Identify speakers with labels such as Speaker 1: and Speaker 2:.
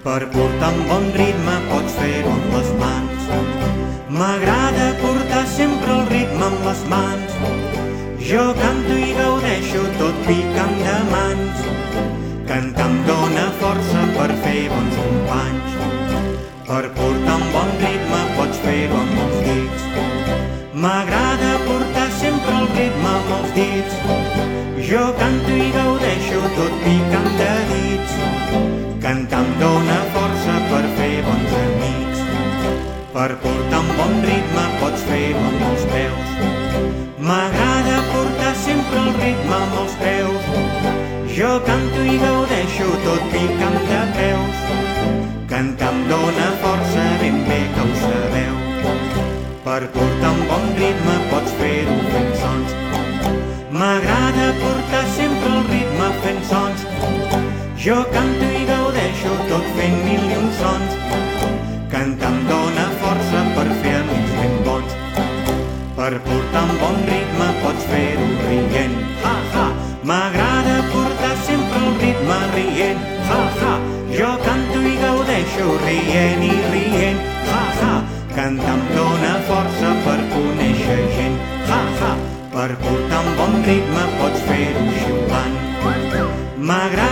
Speaker 1: Per portar un bon ritme pots fer-ho amb les mans. M'agrada portar sempre el ritme amb les mans. Jo canto i gaudeixo tot picant de mans. Cantar em dóna força per fer bons companys. Per portar un bon ritme pots fer-ho amb els dits. M'agrada portar sempre el ritme amb els dits. Jo canto i gaudeixo tot picant de dits. Cantar em dóna força per fer bons amics. Per portar un bon ritme pots fer-ho amb els peus. M'agrada portar sempre el ritme amb els peus. Jo canto i gaudeixo tot picant de peus. Cantar em dóna força, ben bé que ho sabeu. Per portar un bon ritme pots fer-ho fent sons. M'agrada portar sempre el ritme fent sons. Jo canto i gaudeixo tot fent mil i un sons. Cantar em dóna força per fer amics ben bons. Per portar un bon ritme pots fer-ho rient. Ha, ha! M'agrada portar sempre el ritme rient. Ha, ha! Jo canto i gaudeixo rient i rient. Ha, ha! Cantar em dóna força per conèixer gent. Ha, ha! Per portar un bon ritme pots fer-ho xiulant. M'agrada